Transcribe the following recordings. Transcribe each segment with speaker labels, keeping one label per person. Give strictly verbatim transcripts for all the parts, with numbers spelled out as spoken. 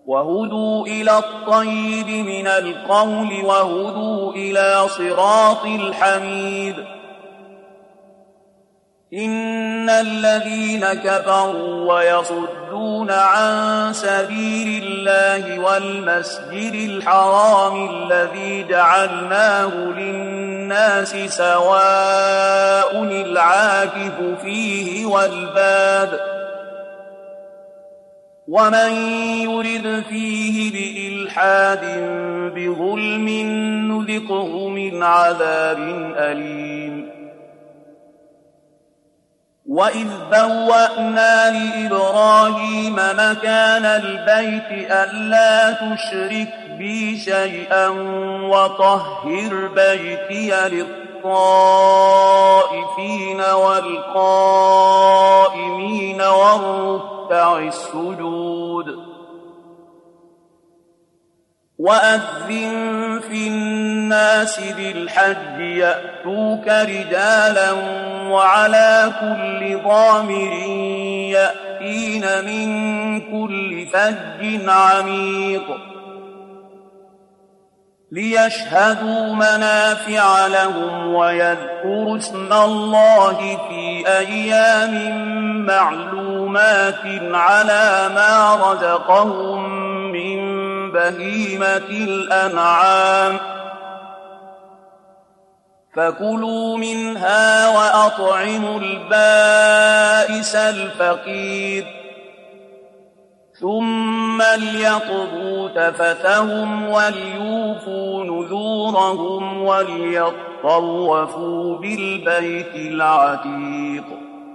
Speaker 1: وهدوا إلى الطيب من القول وهدوا إلى صراط الحميد. إن الذين كفروا ويصدون عن سبيل الله والمسجد الحرام الذي جعلناه للناس سواء العاكف فيه والباد ومن يرد فيه بإلحاد بظلم نذقه من عذاب أليم. وإذ بوأنا لإبراهيم مكان البيت ألا تشرك بي شيئا وطهر بيتي للطائفين والقائمين والركع السجود. وأذن في الناس بالحج يأتوك رجالا وعلى كل ضامر يأتين من كل فج عميق ليشهدوا منافع لهم ويذكروا اسم الله في أيام معلومات على ما رزقهم من بهيمة الأنعام فكلوا منها وأطعموا البائس الفقير ثم ليقضوا تفثهم وليوفوا نذورهم وليطوفوا بالبيت العتيق.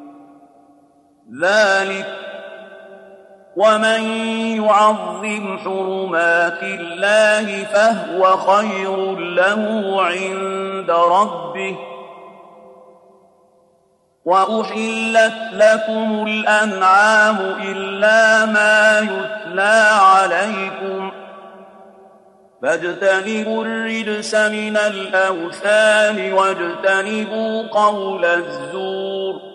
Speaker 1: ذلك ومن يعظم حرمات الله فهو خير له عند ربه. وأحلت لكم الأنعام إلا ما يتلى عليكم فاجتنبوا الرجس من الأوثان واجتنبوا قول الزور